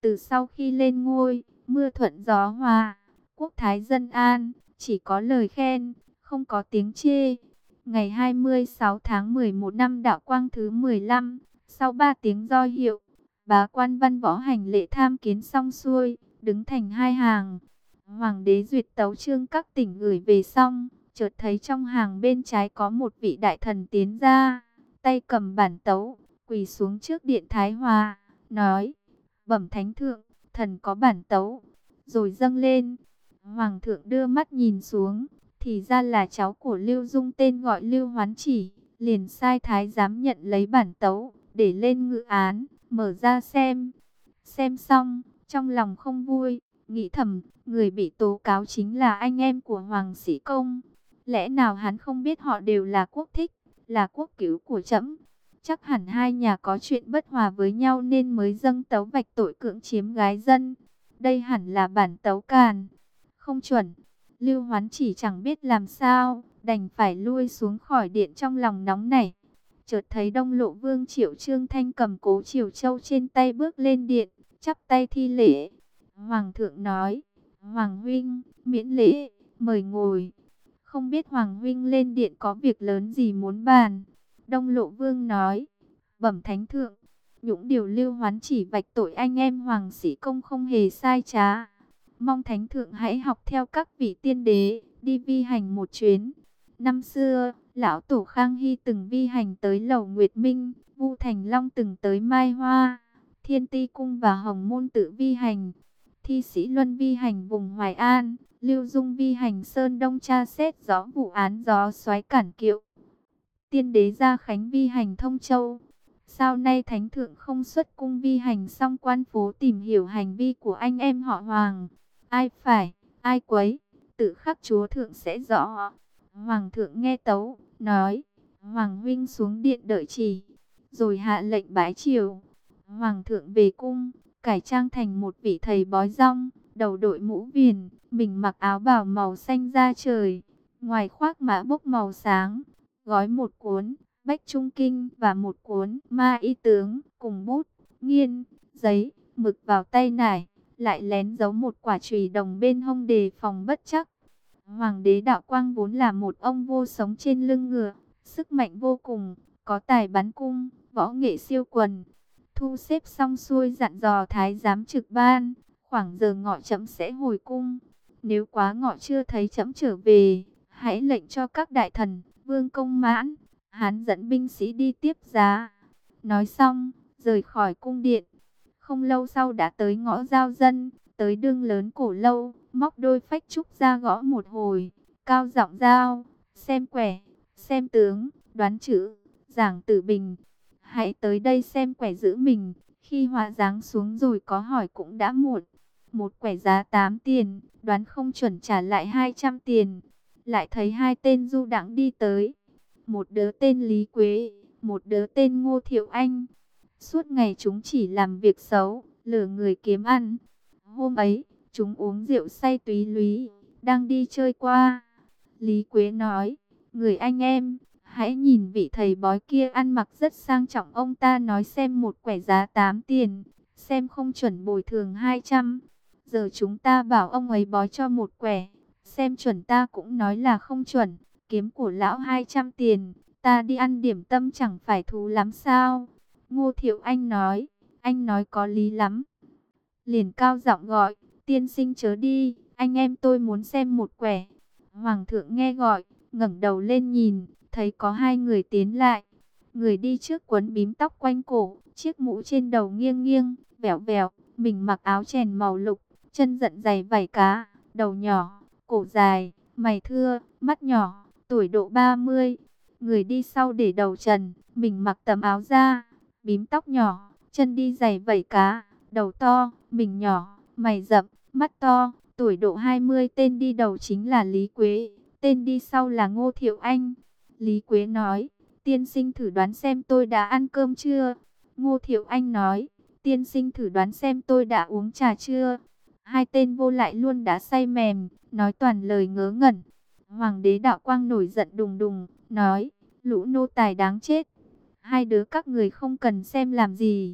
từ sau khi lên ngôi, mưa thuận gió hòa, quốc thái dân an, chỉ có lời khen, không có tiếng chê. Ngày 26 tháng 11 năm Đạo Quang thứ 15, sau 3 tiếng do hiệu, bá quan văn võ hành lễ tham kiến xong xuôi, đứng thành hai hàng. Hoàng đế duyệt tấu chương các tỉnh gửi về xong, chợt thấy trong hàng bên trái có một vị đại thần tiến ra, tay cầm bản tấu, quỳ xuống trước điện Thái Hòa, nói: "Bẩm thánh thượng, thần có bản tấu." Rồi dâng lên. Hoàng thượng đưa mắt nhìn xuống, thì ra là cháu của Lưu Dung tên gọi Lưu Hoán Chỉ, liền sai thái giám nhận lấy bản tấu, để lên ngự án, mở ra xem. Xem xong, trong lòng không vui, nghĩ thầm, người bị tố cáo chính là anh em của Hoàng Sĩ Công. Lẽ nào hắn không biết họ đều là quốc thích, là quốc cứu của trẫm? Chắc hẳn hai nhà có chuyện bất hòa với nhau nên mới dâng tấu vạch tội cưỡng chiếm gái dân. Đây hẳn là bản tấu càn, không chuẩn. Lưu Hoán Chỉ chẳng biết làm sao, đành phải lui xuống khỏi điện trong lòng nóng nảy. Chợt thấy Đông Lộ Vương Triệu Trương Thanh cầm Cố Triều Châu trên tay bước lên điện, chắp tay thi lễ. Hoàng thượng nói: "Hoàng huynh, miễn lễ, mời ngồi." Không biết Hoàng huynh lên điện có việc lớn gì muốn bàn. Đông Lộ Vương nói: "Bẩm thánh thượng, những điều Lưu Hoán Chỉ vạch tội anh em Hoàng Sĩ Công không hề sai trá. Mong thánh thượng hãy học theo các vị tiên đế, đi vi hành một chuyến. Năm xưa, lão tổ Khang Hy từng vi hành tới Lầu Nguyệt Minh, Vu Thành Long từng tới Mai Hoa, Thiên Ti Cung và Hồng Môn tự vi hành. Thi Sĩ Luân vi hành vùng Hoài An, Lưu Dung vi hành Sơn Đông tra xét rõ vụ án gió xoáy Cản Kiệu. Tiên đế Gia Khánh vi hành Thông Châu. Sao nay thánh thượng không xuất cung vi hành xong quan phố tìm hiểu hành vi của anh em họ Hoàng? Ai phải, ai quấy, tự khắc chúa thượng sẽ rõ." Hoàng thượng nghe tấu, nói: "Hoàng huynh xuống điện đợi chỉ." Rồi hạ lệnh bái triều. Hoàng thượng về cung, cải trang thành một vị thầy bói rong, đầu đội mũ viền, mình mặc áo bào màu xanh da trời, ngoài khoác mã bốc màu sáng, gói một cuốn Bách Trung Kinh và một cuốn Ma Y Tướng cùng bút, nghiên, giấy, mực vào tay nải, lại lén giấu một quả chùy đồng bên hông đề phòng bất trắc. Hoàng đế Đạo Quang vốn là một ông vô sống trên lưng ngựa, sức mạnh vô cùng, có tài bắn cung, võ nghệ siêu quần. Thu xếp xong xuôi dặn dò thái giám trực ban, khoảng giờ ngọ trẫm sẽ hồi cung. Nếu quá ngọ chưa thấy trẫm trở về, hãy lệnh cho các đại thần, Vương Công Mãn, Hán dẫn binh sĩ đi tiếp giá. Nói xong, rời khỏi cung điện. Không lâu sau đã tới ngõ giao dân, tới đường lớn Cổ Lâu, móc đôi phách trúc ra gõ một hồi, cao giọng giao: "Xem quẻ, xem tướng, đoán chữ, Giảng Tử Bình, hãy tới đây xem quẻ giữ mình." Khi họa giáng xuống rồi có hỏi cũng đã muộn. Một quẻ giá 8 tiền, đoán không chuẩn trả lại 200 tiền. Lại thấy hai tên du đãng đi tới. Một đứa tên Lý Quế, một đứa tên Ngô Thiệu Anh. Suốt ngày chúng chỉ làm việc xấu, lừa người kiếm ăn. Hôm ấy, chúng uống rượu say túy lúy, đang đi chơi qua. Lý Quế nói: "Người anh em, hãy nhìn vị thầy bói kia ăn mặc rất sang trọng, ông ta nói xem một quẻ giá 8 tiền, xem không chuẩn bồi thường 200. Giờ chúng ta bảo ông ấy bói cho một quẻ, xem chuẩn ta cũng nói là không chuẩn, kiếm của lão 200 tiền, ta đi ăn điểm tâm chẳng phải thú lắm sao?" Ngô Thiệu Anh nói: "Anh nói có lý lắm." Liền cao giọng gọi: "Tiên sinh chớ đi, anh em tôi muốn xem một quẻ." Hoàng thượng nghe gọi, ngẩng đầu lên nhìn, thấy có hai người tiến lại. Người đi trước quấn bím tóc quanh cổ, chiếc mũ trên đầu nghiêng nghiêng, vẻo vẻo, mình mặc áo chèn màu lục, chân rận giày vảy cá, đầu nhỏ, cổ dài, mày thưa, mắt nhỏ, tuổi độ 30. Người đi sau để đầu trần, mình mặc tấm áo da, bím tóc nhỏ, chân đi giày vảy cá, đầu to, mình nhỏ, mày rậm, mắt to, tuổi độ 20. Tên đi đầu chính là Lý Quế, tên đi sau là Ngô Thiệu Anh. Lý Quế nói: "Tiên sinh thử đoán xem tôi đã ăn cơm chưa?" Ngô Thiệu Anh nói: "Tiên sinh thử đoán xem tôi đã uống trà chưa?" Hai tên vô lại luôn đã say mềm, nói toàn lời ngớ ngẩn. Hoàng đế Đạo Quang nổi giận đùng đùng, nói: "Lũ nô tài đáng chết, hai đứa các người không cần xem làm gì,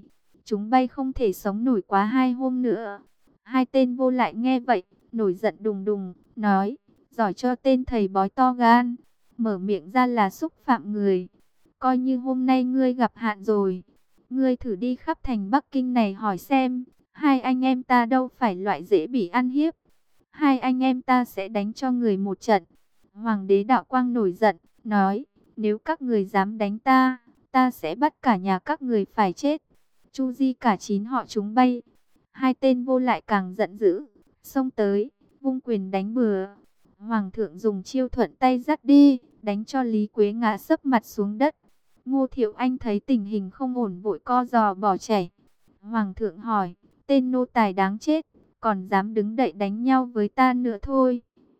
chúng bay không thể sống nổi quá 2 hôm nữa. Hai tên vô lại nghe vậy, nổi giận đùng đùng, nói, giỏi cho tên thầy bói to gan, mở miệng ra là xúc phạm người. Coi như hôm nay ngươi gặp hạn rồi. Ngươi thử đi khắp thành Bắc Kinh này hỏi xem, hai anh em ta đâu phải loại dễ bị ăn hiếp. Hai anh em ta sẽ đánh cho người một trận. Hoàng đế Đạo Quang nổi giận, nói, nếu các người dám đánh ta, ta sẽ bắt cả nhà các người phải chết. Chu di cả 9 họ chúng bay. Hai tên vô lại càng giận dữ, xông tới, vung quyền đánh bừa. Hoàng thượng dùng chiêu thuận tay dắt đi, đánh cho Lý Quế ngã sấp mặt xuống đất. Ngô Thiệu Anh thấy tình hình không ổn vội co giò bỏ chạy. Hoàng thượng hỏi, tên nô tài đáng chết, còn dám đứng đậy đánh nhau với ta nữa thôi.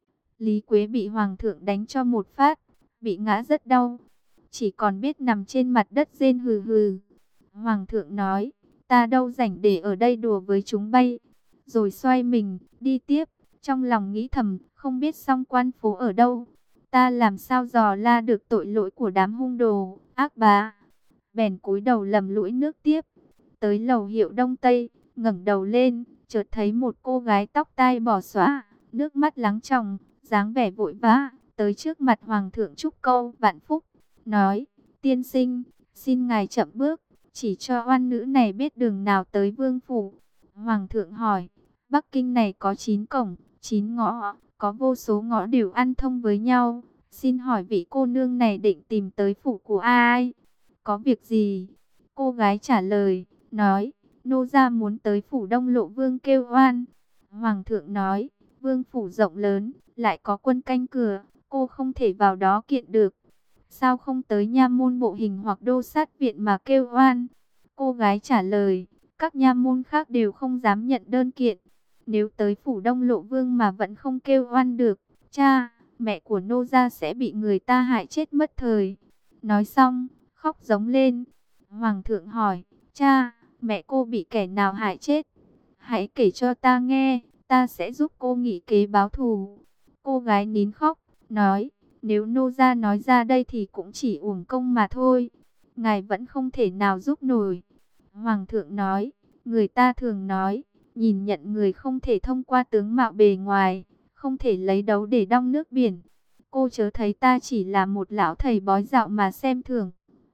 Lý Quế bị Hoàng thượng đánh cho một phát, bị ngã rất đau, chỉ còn biết nằm trên mặt đất rên hừ hừ. Hoàng thượng nói, ta đâu rảnh để ở đây đùa với chúng bay. Rồi xoay mình, đi tiếp, trong lòng nghĩ thầm, không biết Song Quan Phố ở đâu. Ta làm sao dò la được tội lỗi của đám hung đồ, ác bá. Bèn cúi đầu lầm lũi nước tiếp. Tới lầu hiệu Đông Tây, ngẩng đầu lên, chợt thấy một cô gái tóc tai bò xõa, nước mắt lắng tròng, dáng vẻ vội vã, tới trước mặt Hoàng thượng chúc câu vạn phúc, nói, tiên sinh, xin ngài chậm bước, chỉ cho oan nữ này biết đường nào tới vương phủ. Hoàng thượng hỏi, Bắc Kinh này có 9 cổng, 9 ngõ, có vô số ngõ đều ăn thông với nhau. Xin hỏi vị cô nương này định tìm tới phủ của ai? Có việc gì? Cô gái trả lời, nói, nô gia muốn tới phủ Đông Lộ Vương kêu oan. Hoàng thượng nói, vương phủ rộng lớn, lại có quân canh cửa, cô không thể vào đó kiện được. Sao không tới nha môn bộ hình hoặc đô sát viện mà kêu oan? Cô gái trả lời, các nha môn khác đều không dám nhận đơn kiện. Nếu tới phủ Đông Lộ Vương mà vẫn không kêu oan được, cha, mẹ của nô gia sẽ bị người ta hại chết mất thời. Nói xong, khóc giống lên. Hoàng thượng hỏi, cha, mẹ cô bị kẻ nào hại chết? Hãy kể cho ta nghe, ta sẽ giúp cô nghĩ kế báo thù. Cô gái nín khóc, nói, nếu nô gia nói ra đây thì cũng chỉ uổng công mà thôi. Ngài vẫn không thể nào giúp nổi. Hoàng thượng nói, người ta thường nói, nhìn nhận người không thể thông qua tướng mạo bề ngoài, không thể lấy đấu để đong nước biển. Cô chớ thấy ta chỉ là một lão thầy bói dạo mà xem thường.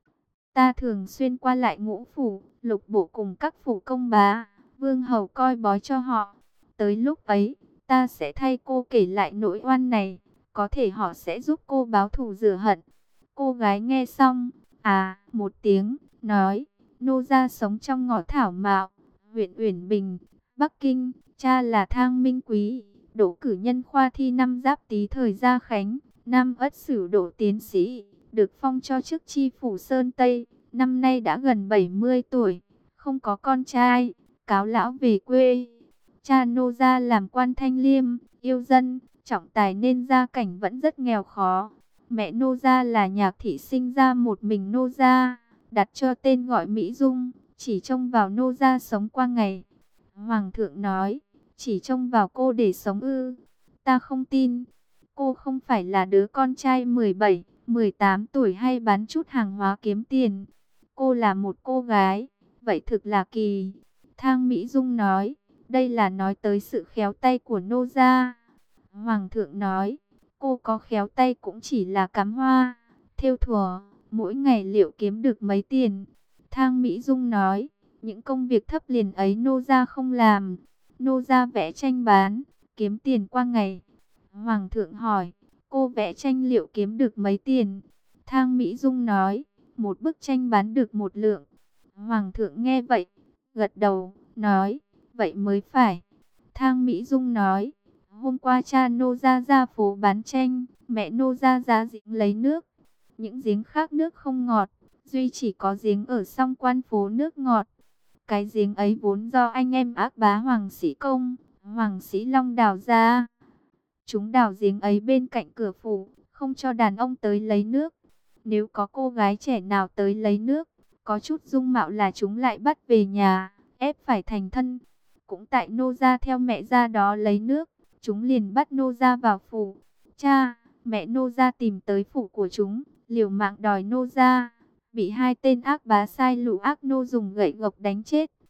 Ta thường xuyên qua lại ngũ phủ, lục bộ cùng các phủ công bá, vương hầu coi bói cho họ. Tới lúc ấy, ta sẽ thay cô kể lại nỗi oan này, có thể họ sẽ giúp cô báo thù rửa hận. Cô gái nghe xong, một tiếng, nói, nô gia sống trong ngõ Thảo Mạo, huyện Uyển Bình, Bắc Kinh, cha là Thang Minh Quý, đỗ cử nhân khoa thi năm Giáp Tý thời Gia Khánh, năm Ất Sửu đỗ tiến sĩ, được phong cho chức chi phủ Sơn Tây, năm nay đã gần 70 tuổi, không có con trai, cáo lão về quê. Cha nô gia làm quan thanh liêm, yêu dân, trọng tài nên gia cảnh vẫn rất nghèo khó. Mẹ nô gia là nhạc thị sinh ra một mình nô gia, đặt cho tên gọi Mỹ Dung, chỉ trông vào nô gia sống qua ngày. Hoàng thượng nói, chỉ trông vào cô để sống ư? Ta không tin. Cô không phải là đứa con trai 17, 18 tuổi hay bán chút hàng hóa kiếm tiền. Cô là một cô gái, vậy thực là kỳ. Thang Mỹ Dung nói, đây là nói tới sự khéo tay của nô gia. Hoàng thượng nói, cô có khéo tay cũng chỉ là cắm hoa, thêu thùa, mỗi ngày liệu kiếm được mấy tiền. Thang Mỹ Dung nói, những công việc thấp liền ấy nô gia không làm. Nô gia vẽ tranh bán, kiếm tiền qua ngày. Hoàng thượng hỏi, cô vẽ tranh liệu kiếm được mấy tiền? Thang Mỹ Dung nói, một bức tranh bán được 1 lượng. Hoàng thượng nghe vậy, gật đầu, nói, vậy mới phải. Thang Mỹ Dung nói, hôm qua cha nô gia ra phố bán tranh, mẹ nô gia ra giếng lấy nước. Những giếng khác nước không ngọt, duy chỉ có giếng ở Song Quan Phố nước ngọt. Cái giếng ấy vốn do anh em ác bá Hoàng Sĩ Công, Hoàng Sĩ Long đào ra. Chúng đào giếng ấy bên cạnh cửa phủ, không cho đàn ông tới lấy nước. Nếu có cô gái trẻ nào tới lấy nước, có chút dung mạo là chúng lại bắt về nhà, ép phải thành thân. Cũng tại nô gia theo mẹ ra đó lấy nước, chúng liền bắt nô gia vào phủ. Cha, mẹ nô gia tìm tới phủ của chúng, liều mạng đòi nô gia, bị 2 tên ác bá sai lũ ác nô dùng gậy gộc đánh chết.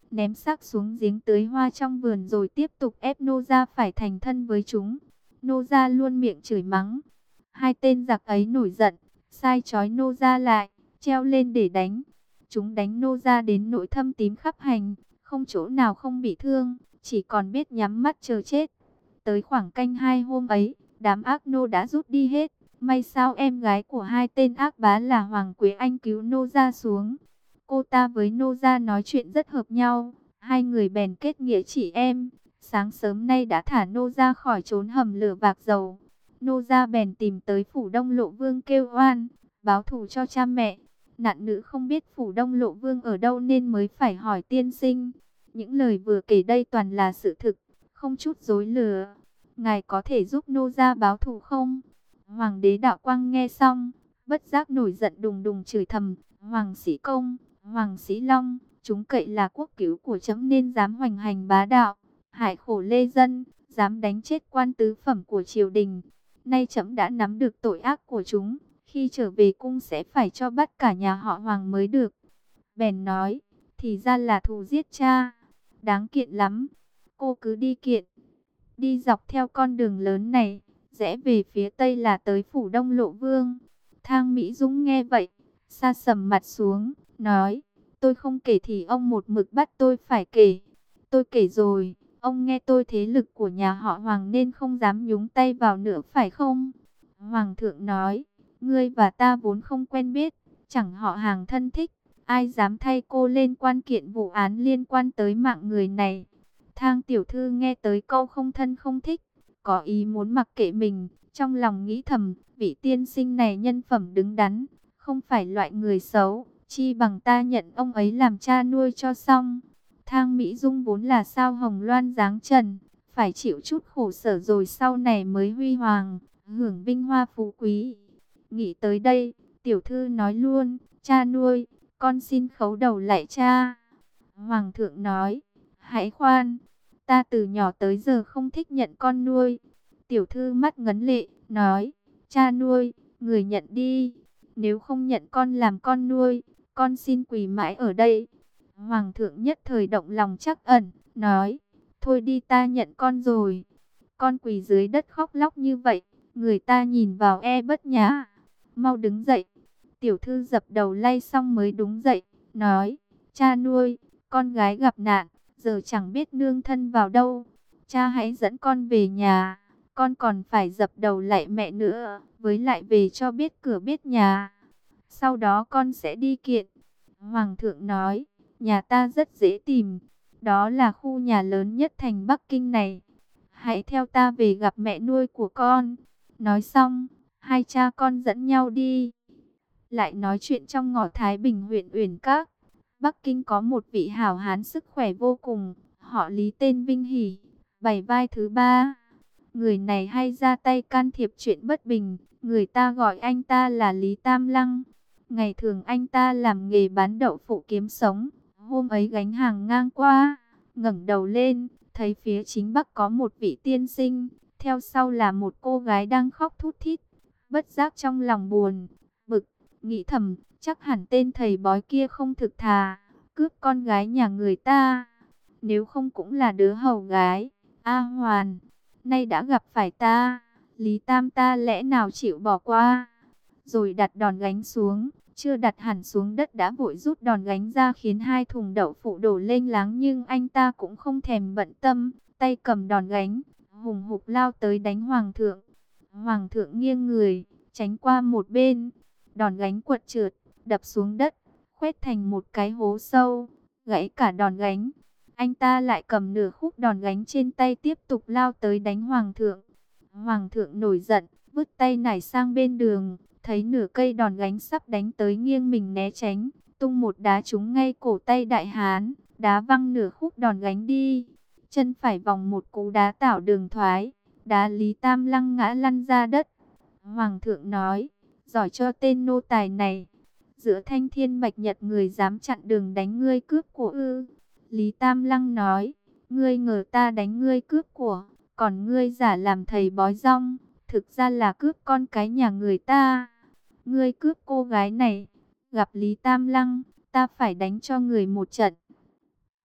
ném xác xuống giếng tưới hoa trong vườn rồi tiếp tục ép Nô gia phải thành thân với chúng. Nô gia luôn miệng chửi mắng. Hai tên giặc ấy nổi giận, sai trói Nô gia lại, treo lên để đánh. Chúng đánh Nô gia đến nỗi thâm tím khắp hành, không chỗ nào không bị thương, chỉ còn biết nhắm mắt chờ chết. Tới khoảng canh 2 hôm ấy, đám ác nô đã rút đi hết. May sao em gái của hai tên ác bá là Hoàng Quế Anh cứu Nô gia xuống. Cô ta với Nô gia nói chuyện rất hợp nhau, hai người bèn kết nghĩa chị em. Sáng sớm nay đã thả Nô gia khỏi trốn hầm lửa vạc dầu. Nô gia bèn tìm tới phủ Đông Lộ Vương kêu oan, báo thù cho cha mẹ. Nạn nữ không biết phủ Đông Lộ Vương ở đâu nên mới phải hỏi tiên sinh. Những lời vừa kể đây toàn là sự thực, không chút dối lừa. Ngài có thể giúp Nô gia báo thù không? Hoàng đế Đạo Quang nghe xong, bất giác nổi giận đùng đùng chửi thầm: Hoàng Sĩ Công, Hoàng Sĩ Long, chúng cậy là quốc cứu của trẫm nên dám hoành hành bá đạo, hại khổ lê dân, dám đánh chết quan tứ phẩm của triều đình. Nay trẫm đã nắm được tội ác của chúng, khi trở về cung sẽ phải cho bắt cả nhà họ Hoàng mới được. Bèn nói, thì ra là thù giết cha, đáng kiện lắm, cô cứ đi kiện. Đi dọc theo con đường lớn này, rẽ về phía tây là tới phủ Đông Lộ Vương. Thang Mỹ Dũng nghe vậy, sa sầm mặt xuống, nói, tôi không kể thì ông một mực bắt tôi phải kể. Tôi kể rồi, ông nghe tôi thế lực của nhà họ Hoàng nên không dám nhúng tay vào nữa phải không? Hoàng thượng nói, ngươi và ta vốn không quen biết, chẳng họ hàng thân thích, ai dám thay cô lên quan kiện vụ án liên quan tới mạng người này. Thang tiểu thư nghe tới câu không thân không thích, có ý muốn mặc kệ mình, trong lòng nghĩ thầm, vị tiên sinh này nhân phẩm đứng đắn, không phải loại người xấu, chi bằng ta nhận ông ấy làm cha nuôi cho xong. Thang Mỹ Dung vốn là sao hồng loan dáng trần, phải chịu chút khổ sở rồi sau này mới huy hoàng, hưởng vinh hoa phú quý. Nghĩ tới đây, tiểu thư nói luôn, cha nuôi, con xin khấu đầu lại cha. Hoàng thượng nói, hãy khoan, ta từ nhỏ tới giờ không thích nhận con nuôi. Tiểu thư mắt ngấn lệ, nói, cha nuôi, người nhận đi. Nếu không nhận con làm con nuôi, con xin quỳ mãi ở đây. Hoàng thượng nhất thời động lòng trắc ẩn, nói, thôi đi ta nhận con rồi. Con quỳ dưới đất khóc lóc như vậy, người ta nhìn vào bất nhã. Mau đứng dậy. Tiểu thư dập đầu lay xong mới đúng dậy, nói, cha nuôi, con gái gặp nạn, giờ chẳng biết nương thân vào đâu. Cha hãy dẫn con về nhà, con còn phải dập đầu lạy mẹ nữa, với lại về cho biết cửa biết nhà. Sau đó con sẽ đi kiện. Hoàng thượng nói, nhà ta rất dễ tìm, đó là khu nhà lớn nhất thành Bắc Kinh này. Hãy theo ta về gặp mẹ nuôi của con. Nói xong, hai cha con dẫn nhau đi. Lại nói chuyện trong ngõ Thái Bình huyện Uyển Các. Bắc Kinh có một vị hảo hán sức khỏe vô cùng, họ Lý tên Vinh Hỷ, bảy vai thứ ba. Người này hay ra tay can thiệp chuyện bất bình, người ta gọi anh ta là Lý Tam Lăng. Ngày thường anh ta làm nghề bán đậu phụ kiếm sống. Hôm ấy gánh hàng ngang qua, ngẩng đầu lên, thấy phía chính bắc có một vị tiên sinh, theo sau là một cô gái đang khóc thút thít. Bất giác trong lòng buồn, bực, nghĩ thầm, chắc hẳn tên thầy bói kia không thực thà, cướp con gái nhà người ta. Nếu không cũng là đứa hầu gái, A Hoàn, nay đã gặp phải ta, Lý Tam ta lẽ nào chịu bỏ qua. Rồi đặt đòn gánh xuống, chưa đặt hẳn xuống đất đã vội rút đòn gánh ra khiến hai thùng đậu phụ đổ lênh láng, nhưng anh ta cũng không thèm bận tâm, tay cầm đòn gánh, hùng hục lao tới đánh hoàng thượng. Hoàng thượng nghiêng người, tránh qua một bên, đòn gánh quật trượt, đập xuống đất, khoét thành một cái hố sâu, gãy cả đòn gánh. Anh ta lại cầm nửa khúc đòn gánh trên tay tiếp tục lao tới đánh hoàng thượng. Hoàng thượng nổi giận, vứt tay nải sang bên đường, thấy nửa cây đòn gánh sắp đánh tới nghiêng mình né tránh, tung một đá trúng ngay cổ tay đại hán, đá văng nửa khúc đòn gánh đi. Chân phải vòng một cú đá tạo đường thoái, đá Lý Tam Lăng ngã lăn ra đất. Hoàng thượng nói, giỏi cho tên nô tài này, giữa thanh thiên bạch nhật người dám chặn đường đánh ngươi cướp của ư? Lý Tam Lăng nói, ngươi ngờ ta đánh ngươi cướp của, còn ngươi giả làm thầy bói rong, thực ra là cướp con cái nhà người ta. Ngươi cướp cô gái này, gặp Lý Tam Lăng, ta phải đánh cho người một trận.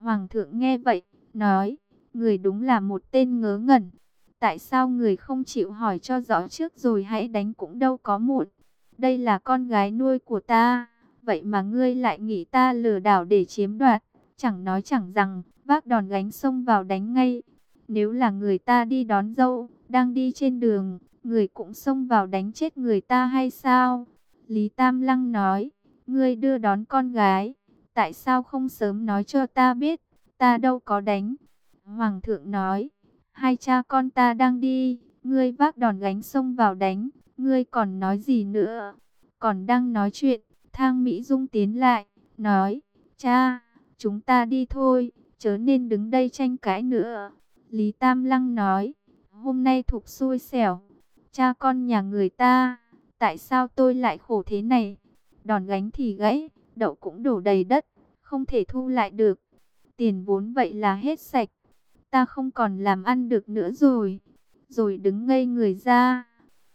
Hoàng thượng nghe vậy, nói, người đúng là một tên ngớ ngẩn. Tại sao người không chịu hỏi cho rõ trước rồi hãy đánh cũng đâu có muộn. Đây là con gái nuôi của ta, vậy mà ngươi lại nghĩ ta lừa đảo để chiếm đoạt. Chẳng nói chẳng rằng, vác đòn gánh xông vào đánh ngay. Nếu là người ta đi đón dâu, đang đi trên đường, người cũng xông vào đánh chết người ta hay sao? Lý Tam Lăng nói, ngươi đưa đón con gái, tại sao không sớm nói cho ta biết, ta đâu có đánh. Hoàng thượng nói, hai cha con ta đang đi, ngươi vác đòn gánh xông vào đánh, ngươi còn nói gì nữa? Còn đang nói chuyện, Thang Mỹ Dung tiến lại, nói, cha, chúng ta đi thôi, chớ nên đứng đây tranh cãi nữa. Lý Tam Lăng nói, hôm nay Thục xui xẻo, cha con nhà người ta, tại sao tôi lại khổ thế này? Đòn gánh thì gãy, đậu cũng đổ đầy đất, không thể thu lại được. Tiền vốn vậy là hết sạch, ta không còn làm ăn được nữa rồi. Rồi đứng ngây người ra.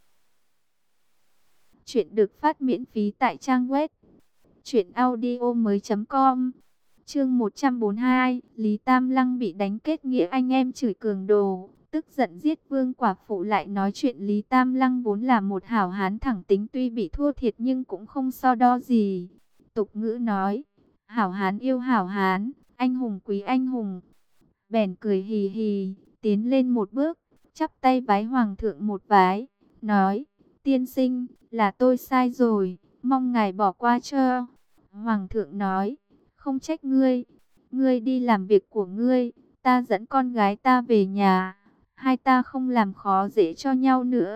Chuyện được phát miễn phí tại trang web truyệnaudiomoi.com. Chương 142, Lý Tam Lăng bị đánh kết nghĩa anh em chửi cường đồ, tức giận giết vương quả phụ lại nói chuyện. Lý Tam Lăng vốn là một hảo hán thẳng tính, tuy bị thua thiệt nhưng cũng không so đo gì. Tục ngữ nói, hảo hán yêu hảo hán, anh hùng quý anh hùng. Bèn cười hì hì, tiến lên một bước, chắp tay vái hoàng thượng một vái, nói, tiên sinh, là tôi sai rồi, mong ngài bỏ qua cho. Hoàng thượng nói, không trách ngươi, ngươi đi làm việc của ngươi, ta dẫn con gái ta về nhà, hai ta không làm khó dễ cho nhau nữa.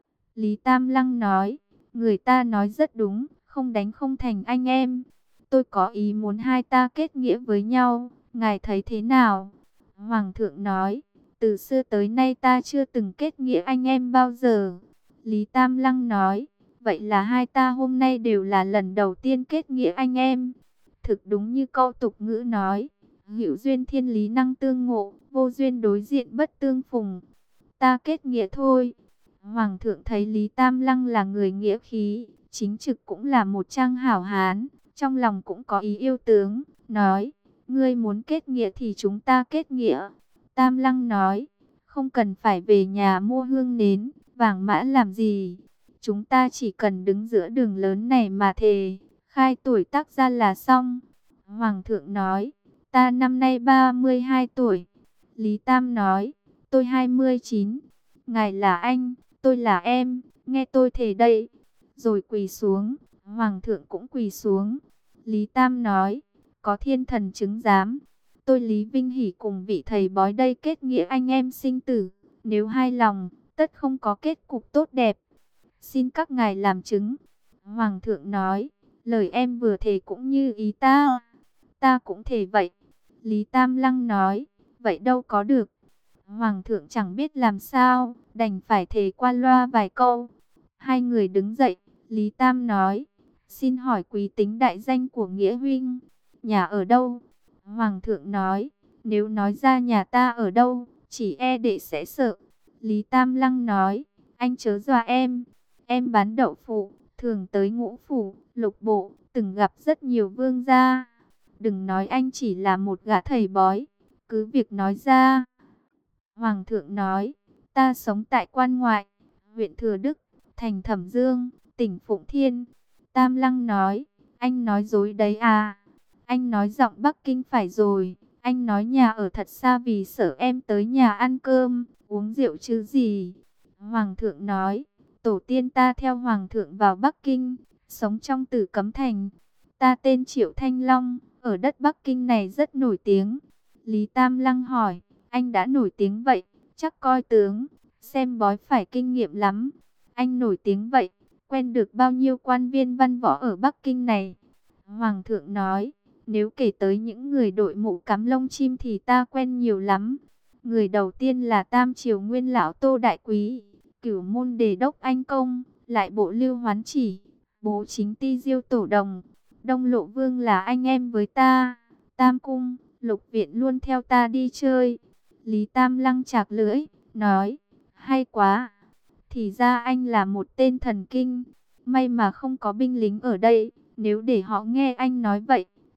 Lý Tam Lăng nói, người ta nói rất đúng, không đánh không thành anh em. Tôi có ý muốn hai ta kết nghĩa với nhau, ngài thấy thế nào? Hoàng thượng nói, từ xưa tới nay ta chưa từng kết nghĩa anh em bao giờ. Lý Tam Lăng nói, vậy là hai ta hôm nay đều là lần đầu tiên kết nghĩa anh em. Thực đúng như câu tục ngữ nói, hữu duyên thiên lý năng tương ngộ, vô duyên đối diện bất tương phùng. Ta kết nghĩa thôi. Hoàng thượng thấy Lý Tam Lăng là người nghĩa khí, chính trực cũng là một trang hảo hán, trong lòng cũng có ý yêu tướng, nói, ngươi muốn kết nghĩa thì chúng ta kết nghĩa. Tam Lăng nói, không cần phải về nhà mua hương nến, vàng mã làm gì. Chúng ta chỉ cần đứng giữa đường lớn này mà thề, khai tuổi tác ra là xong. Hoàng thượng nói, ta năm nay 32 tuổi. Lý Tam nói, tôi 29. Ngài là anh, tôi là em, nghe tôi thề đây. Rồi quỳ xuống, Hoàng thượng cũng quỳ xuống. Lý Tam nói, có thiên thần chứng giám, tôi Lý Vinh Hỷ cùng vị thầy bói đây kết nghĩa anh em sinh tử. Nếu hai lòng, tất không có kết cục tốt đẹp. Xin các ngài làm chứng. Hoàng thượng nói, lời em vừa thề cũng như ý ta. Ta cũng thề vậy. Lý Tam Lăng nói, vậy đâu có được. Hoàng thượng chẳng biết làm sao, đành phải thề qua loa vài câu. Hai người đứng dậy, Lý Tam nói, xin hỏi quý tính đại danh của Nghĩa huynh, nhà ở đâu? Hoàng thượng nói, nếu nói ra nhà ta ở đâu, chỉ e đệ sẽ sợ. Lý Tam Lăng nói, anh chớ dọa em bán đậu phụ, thường tới Ngũ phủ, Lục bộ, từng gặp rất nhiều vương gia. Đừng nói anh chỉ là một gã thầy bói, cứ việc nói ra. Hoàng thượng nói, ta sống tại quan ngoại, huyện Thừa Đức, thành Thẩm Dương, tỉnh Phụng Thiên. Tam Lăng nói, anh nói dối đấy à? Anh nói giọng Bắc Kinh phải rồi, anh nói nhà ở thật xa vì sợ em tới nhà ăn cơm, uống rượu chứ gì. Hoàng thượng nói, tổ tiên ta theo Hoàng thượng vào Bắc Kinh, sống trong Tử Cấm Thành. Ta tên Triệu Thanh Long, ở đất Bắc Kinh này rất nổi tiếng. Lý Tam Lăng hỏi, anh đã nổi tiếng vậy, chắc coi tướng, xem bói phải kinh nghiệm lắm. Anh nổi tiếng vậy, quen được bao nhiêu quan viên văn võ ở Bắc Kinh này? Hoàng thượng nói, nếu kể tới những người đội mũ cắm lông chim thì ta quen nhiều lắm. Người đầu tiên là Tam Triều Nguyên lão Tô Đại Quý, Cửu Môn Đề đốc Anh Công, lại Bộ Lưu Hoán Chỉ, Bố Chính Ti Diêu Tổ Đồng. Đông Lộ Vương là anh em với ta. Tam Cung, Lục Viện luôn theo ta đi chơi. Lý Tam Lăng chạc lưỡi, nói, hay quá. Thì ra anh là một tên thần kinh. May mà không có binh lính ở đây, nếu để họ nghe anh nói vậy,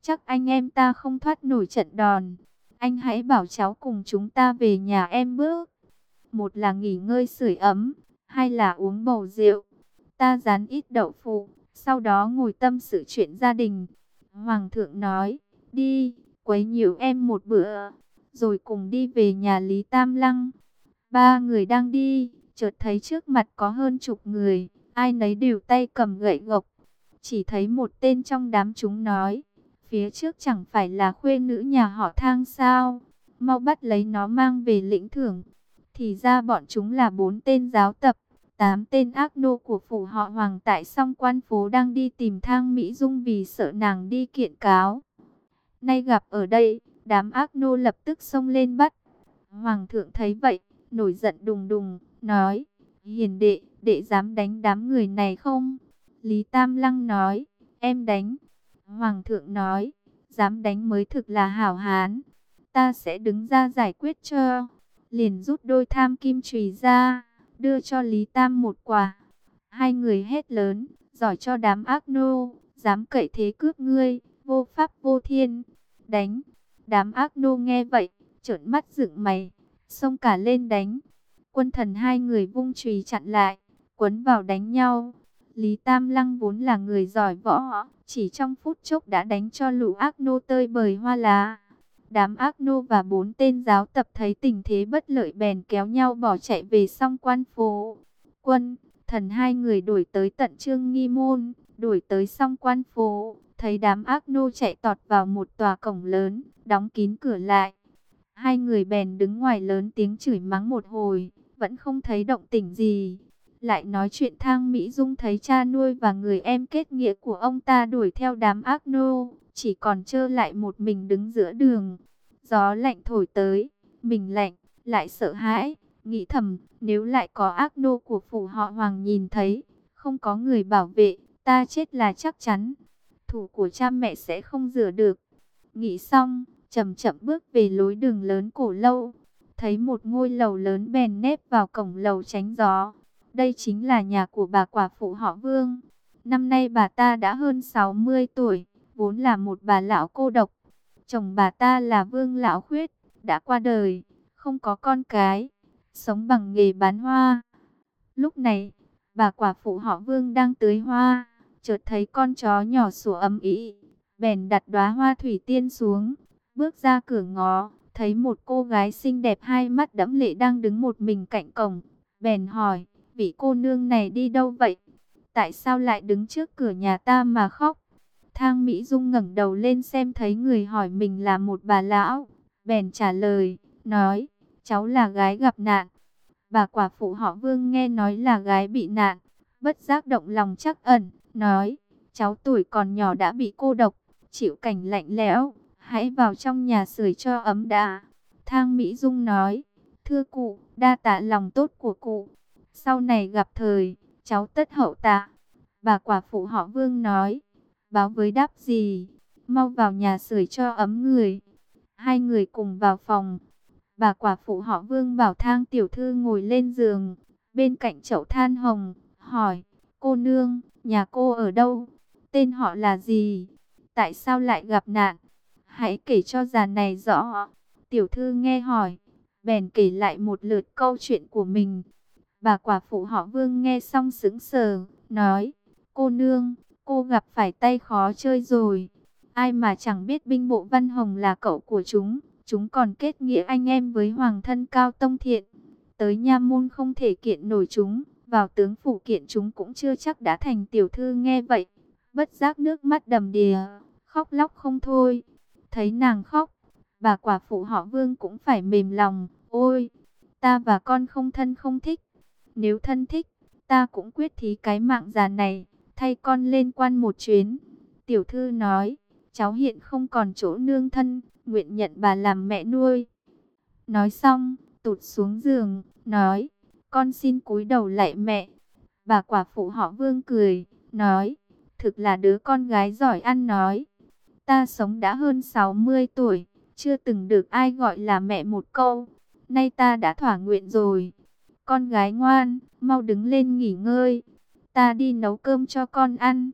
chắc anh em ta không thoát nổi trận đòn. Anh hãy bảo cháu cùng chúng ta về nhà em bước. Một là nghỉ ngơi sưởi ấm, hai là uống bầu rượu. Ta rán ít đậu phụ, sau đó ngồi tâm sự chuyện gia đình. Hoàng thượng nói, đi, quấy nhiễu em một bữa, rồi cùng đi về nhà Lý Tam Lăng. Ba người đang đi, chợt thấy trước mặt có hơn chục người, ai nấy đều tay cầm gậy gộc. Chỉ thấy một tên trong đám chúng nói, phía trước chẳng phải là khuê nữ nhà họ Thang sao, mau bắt lấy nó mang về lĩnh thưởng. Thì ra bọn chúng là 4 tên giáo tập, 8 tên ác nô của phủ họ Hoàng tại Song Quan Phố đang đi tìm Thang Mỹ Dung vì sợ nàng đi kiện cáo. Nay gặp ở đây, đám ác nô lập tức xông lên bắt. Hoàng thượng thấy vậy, nổi giận đùng đùng, nói, hiền đệ, đệ dám đánh đám người này không? Lý Tam Lăng nói, em đánh. Hoàng thượng nói, dám đánh mới thực là hảo hán, ta sẽ đứng ra giải quyết cho. Liền rút đôi tham kim chùy ra, đưa cho Lý Tam một quả. Hai người hét lớn, giỏi cho đám ác nô, dám cậy thế cướp ngươi, vô pháp vô thiên. Đánh. Đám ác nô nghe vậy, trợn mắt dựng mày, xông cả lên đánh. Quân thần hai người vung chùy chặn lại, quấn vào đánh nhau. Lý Tam Lăng vốn là người giỏi võ, chỉ trong phút chốc đã đánh cho lũ ác nô tơi bời hoa lá. Đám ác nô và 4 tên giáo tập thấy tình thế bất lợi bèn kéo nhau bỏ chạy về Song Quan Phố. Quân, thần hai người đuổi tới tận Trương Nghi Môn, đuổi tới Song Quan Phố, thấy đám ác nô chạy tọt vào một tòa cổng lớn, đóng kín cửa lại. Hai người bèn đứng ngoài lớn tiếng chửi mắng một hồi, vẫn không thấy động tĩnh gì. Lại nói chuyện Thang Mỹ Dung thấy cha nuôi và người em kết nghĩa của ông ta đuổi theo đám ác nô, chỉ còn trơ lại một mình đứng giữa đường. Gió lạnh thổi tới, mình lạnh, lại sợ hãi, nghĩ thầm, nếu lại có ác nô của phủ họ Hoàng nhìn thấy, không có người bảo vệ, ta chết là chắc chắn. Thủ của cha mẹ sẽ không rửa được. Nghĩ xong, chậm chậm bước về lối đường lớn cổ lâu, thấy một ngôi lầu lớn bèn nép vào cổng lầu tránh gió. Đây chính là nhà của bà quả phụ họ Vương. Năm nay bà ta đã hơn 60 tuổi, vốn là một bà lão cô độc. Chồng bà ta là Vương Lão Khuyết, đã qua đời, không có con cái, sống bằng nghề bán hoa. Lúc này, bà quả phụ họ Vương đang tưới hoa, chợt thấy con chó nhỏ sủa ầm ĩ, bèn đặt đóa hoa thủy tiên xuống, bước ra cửa ngó, thấy một cô gái xinh đẹp hai mắt đẫm lệ đang đứng một mình cạnh cổng, bèn hỏi, vị cô nương này đi đâu vậy? Tại sao lại đứng trước cửa nhà ta mà khóc? Thang Mỹ Dung ngẩng đầu lên xem thấy người hỏi mình là một bà lão, bèn trả lời, nói, cháu là gái gặp nạn. Bà quả phụ họ Vương nghe nói là gái bị nạn, bất giác động lòng trắc ẩn, nói, cháu tuổi còn nhỏ đã bị cô độc, chịu cảnh lạnh lẽo, hãy vào trong nhà sưởi cho ấm đã. Thang Mỹ Dung nói, thưa cụ, đa tạ lòng tốt của cụ, sau này gặp thời, cháu tất hậu tạ. Bà quả phụ họ Vương nói, báo với đáp gì, mau vào nhà sưởi cho ấm người. Hai người cùng vào phòng. Bà quả phụ họ Vương bảo Thang tiểu thư ngồi lên giường, bên cạnh chậu than hồng, hỏi, cô nương, nhà cô ở đâu? Tên họ là gì? Tại sao lại gặp nạn? Hãy kể cho già này rõ. Tiểu thư nghe hỏi, bèn kể lại một lượt câu chuyện của mình. Bà quả phụ họ Vương nghe xong sững sờ, nói, cô nương, cô gặp phải tay khó chơi rồi. Ai mà chẳng biết binh bộ Văn Hồng là cậu của chúng còn kết nghĩa anh em với hoàng thân Cao Tông Thiện. Tới nha môn không thể kiện nổi chúng, vào tướng phủ kiện chúng cũng chưa chắc đã thành. Tiểu thư nghe vậy, bất giác nước mắt đầm đìa, khóc lóc không thôi. Thấy nàng khóc, bà quả phụ họ Vương cũng phải mềm lòng. Ôi, ta và con không thân không thích. Nếu thân thích, ta cũng quyết thí cái mạng già này, thay con lên quan một chuyến. Tiểu thư nói, cháu hiện không còn chỗ nương thân, nguyện nhận bà làm mẹ nuôi. Nói xong, tụt xuống giường, nói, con xin cúi đầu lạy mẹ. Bà quả phụ họ Vương cười, nói, thực là đứa con gái giỏi ăn nói. Ta sống đã hơn 60 tuổi, chưa từng được ai gọi là mẹ một câu. Nay ta đã thỏa nguyện rồi. Con gái ngoan, mau đứng lên nghỉ ngơi. Ta đi nấu cơm cho con ăn.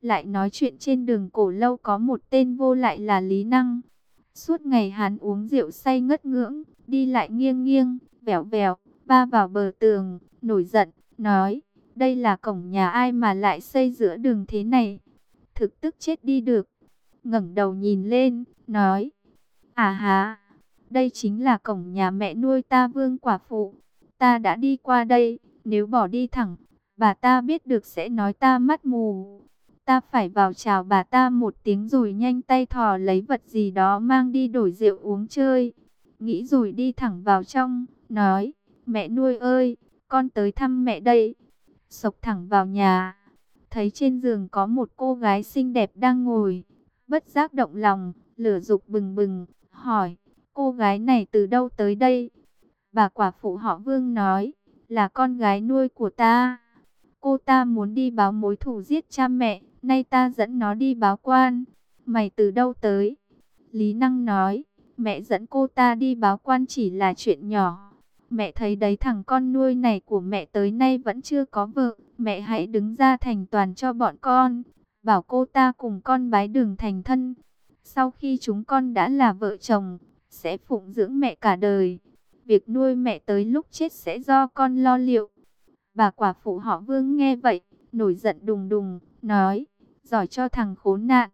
lại nói chuyện trên đường Cổ Lâu có một tên vô lại là Lý Năng. Suốt ngày hắn uống rượu say ngất ngưỡng, đi lại nghiêng nghiêng, vẻo vẻo, va vào bờ tường, nổi giận, nói, đây là cổng nhà ai mà lại xây giữa đường thế này, thực tức chết đi được. Ngẩng đầu nhìn lên, nói, à há, đây chính là cổng nhà mẹ nuôi ta Vương quả phụ, ta đã đi qua đây, nếu bỏ đi thẳng, bà ta biết được sẽ nói ta mắt mù. Ta phải vào chào bà ta một tiếng rồi nhanh tay thò lấy vật gì đó mang đi đổi rượu uống chơi. Nghĩ rồi đi thẳng vào trong, nói, mẹ nuôi ơi, con tới thăm mẹ đây. Xộc thẳng vào nhà, thấy trên giường có một cô gái xinh đẹp đang ngồi. Bất giác động lòng, lửa dục bừng bừng, hỏi, cô gái này từ đâu tới đây? Bà quả phụ họ Vương nói, là con gái nuôi của ta. Cô ta muốn đi báo mối thù giết cha mẹ, nay ta dẫn nó đi báo quan. Mày từ đâu tới? Lý Năng nói, mẹ dẫn cô ta đi báo quan chỉ là chuyện nhỏ. Mẹ thấy đấy, thằng con nuôi này của mẹ tới nay vẫn chưa có vợ. Mẹ hãy đứng ra thành toàn cho bọn con, bảo cô ta cùng con bái đường thành thân. Sau khi chúng con đã là vợ chồng, sẽ phụng dưỡng mẹ cả đời. Việc nuôi mẹ tới lúc chết sẽ do con lo liệu. Bà quả phụ họ Vương nghe vậy, nổi giận đùng đùng, nói, giỏi cho thằng khốn nạn,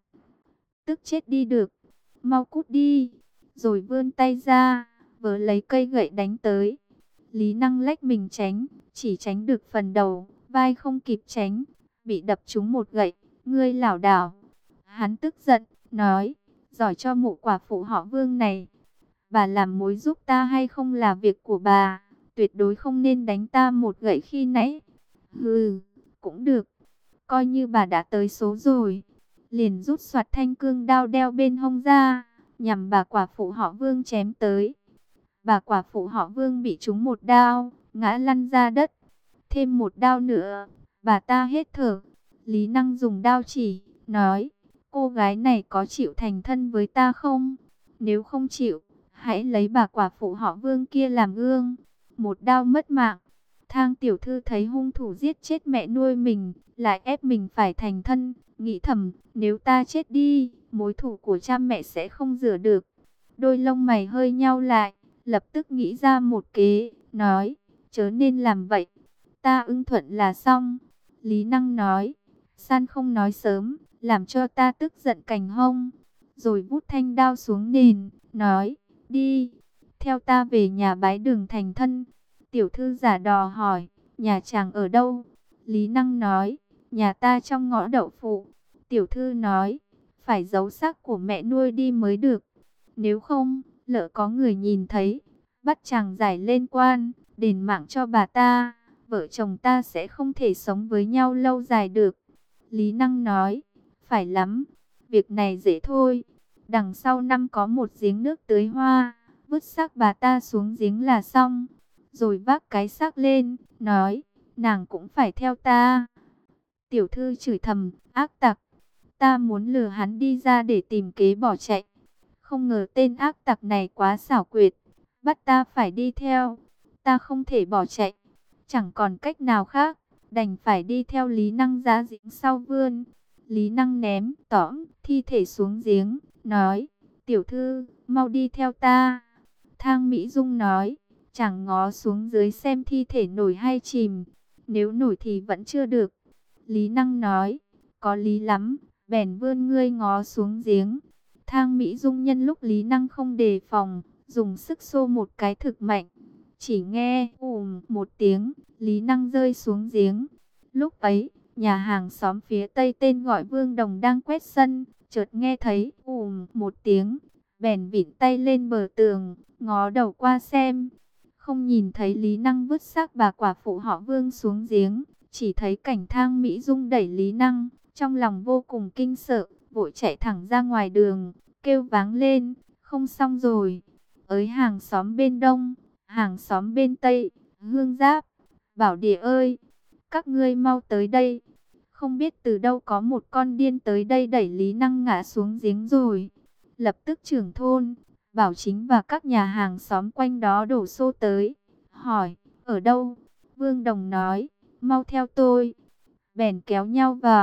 tức chết đi được, mau cút đi. Rồi vươn tay ra, vớ lấy cây gậy đánh tới. Lý Năng lách mình tránh, chỉ tránh được phần đầu, vai không kịp tránh, bị đập trúng một gậy, ngươi lảo đảo. Hắn tức giận, nói, giỏi cho mụ quả phụ họ Vương này. Bà làm mối giúp ta hay không là việc của bà, tuyệt đối không nên đánh ta một gậy khi nãy. Hừ, cũng được, coi như bà đã tới số rồi. Liền rút soạt thanh cương đao đeo bên hông ra, nhằm bà quả phụ họ Vương chém tới. Bà quả phụ họ Vương bị trúng một đao, ngã lăn ra đất. Thêm một đao nữa, bà ta hết thở. Lý Năng dùng đao chỉ, nói, cô gái này có chịu thành thân với ta không? Nếu không chịu, hãy lấy bà quả phụ họ Vương kia làm gương. Một đao mất mạng. Thang tiểu thư thấy hung thủ giết chết mẹ nuôi mình, lại ép mình phải thành thân, nghĩ thầm, nếu ta chết đi, mối thù của cha mẹ sẽ không rửa được. Đôi lông mày hơi nhau lại, lập tức nghĩ ra một kế, nói, chớ nên làm vậy, ta ưng thuận là xong. Lý Năng nói, san không nói sớm, làm cho ta tức giận cành hông. Rồi vút thanh đao xuống nền, nói, đi, theo ta về nhà bái đường thành thân. Tiểu thư giả đò hỏi, nhà chàng ở đâu? Lý Năng nói, nhà ta trong ngõ đậu phụ. Tiểu thư nói, phải giấu xác của mẹ nuôi đi mới được. Nếu không, lỡ có người nhìn thấy, bắt chàng giải lên quan, đền mạng cho bà ta. Vợ chồng ta sẽ không thể sống với nhau lâu dài được. Lý Năng nói, phải lắm, việc này dễ thôi. Đằng sau năm có một giếng nước tưới hoa, vứt xác bà ta xuống giếng là xong. Rồi vác cái xác lên, nói, nàng cũng phải theo ta. Tiểu thư chửi thầm, ác tặc, ta muốn lừa hắn đi ra để tìm kế bỏ chạy. Không ngờ tên ác tặc này quá xảo quyệt, bắt ta phải đi theo, ta không thể bỏ chạy. Chẳng còn cách nào khác, đành phải đi theo Lý Năng ra giếng sau vươn. Lý Năng ném tõm thi thể xuống giếng, nói, tiểu thư, mau đi theo ta. Thang Mỹ Dung nói, chẳng ngó xuống dưới xem thi thể nổi hay chìm, nếu nổi thì vẫn chưa được. Lý Năng nói, có lý lắm, bèn vươn ngươi ngó xuống giếng. Thang Mỹ Dung nhân lúc Lý Năng không đề phòng, dùng sức xô một cái thực mạnh. Chỉ nghe một tiếng, Lý Năng rơi xuống giếng. Lúc ấy, nhà hàng xóm phía tây tên gọi Vương Đồng đang quét sân, chợt nghe thấy một tiếng, bèn vịn tay lên bờ tường, ngó đầu qua xem. Không nhìn thấy Lý Năng vứt xác bà quả phụ họ Vương xuống giếng, chỉ thấy cảnh Thang Mỹ Dung đẩy Lý Năng, trong lòng vô cùng kinh sợ, vội chạy thẳng ra ngoài đường, kêu váng lên, không xong rồi. Ới hàng xóm bên đông, hàng xóm bên tây, Hương Giáp, Bảo Địa ơi, các ngươi mau tới đây. Không biết từ đâu có một con điên tới đây đẩy Lý Năng ngã xuống giếng rồi. Lập tức trưởng thôn, Bảo Chính và các nhà hàng xóm quanh đó đổ xô tới, hỏi, ở đâu? Vương Đồng nói, mau theo tôi. Bèn kéo nhau vào,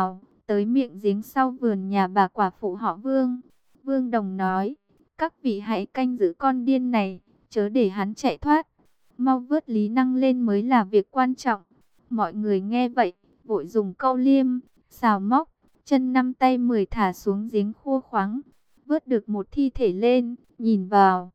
tới miệng giếng sau vườn nhà bà quả phụ họ Vương. Vương Đồng nói, các vị hãy canh giữ con điên này, chớ để hắn chạy thoát. Mau vớt Lý Năng lên mới là việc quan trọng. Mọi người nghe vậy, vội dùng câu liêm, xào móc, chân 5 tay 10 thả xuống giếng khô khoắng. Vớt được một thi thể lên, nhìn vào.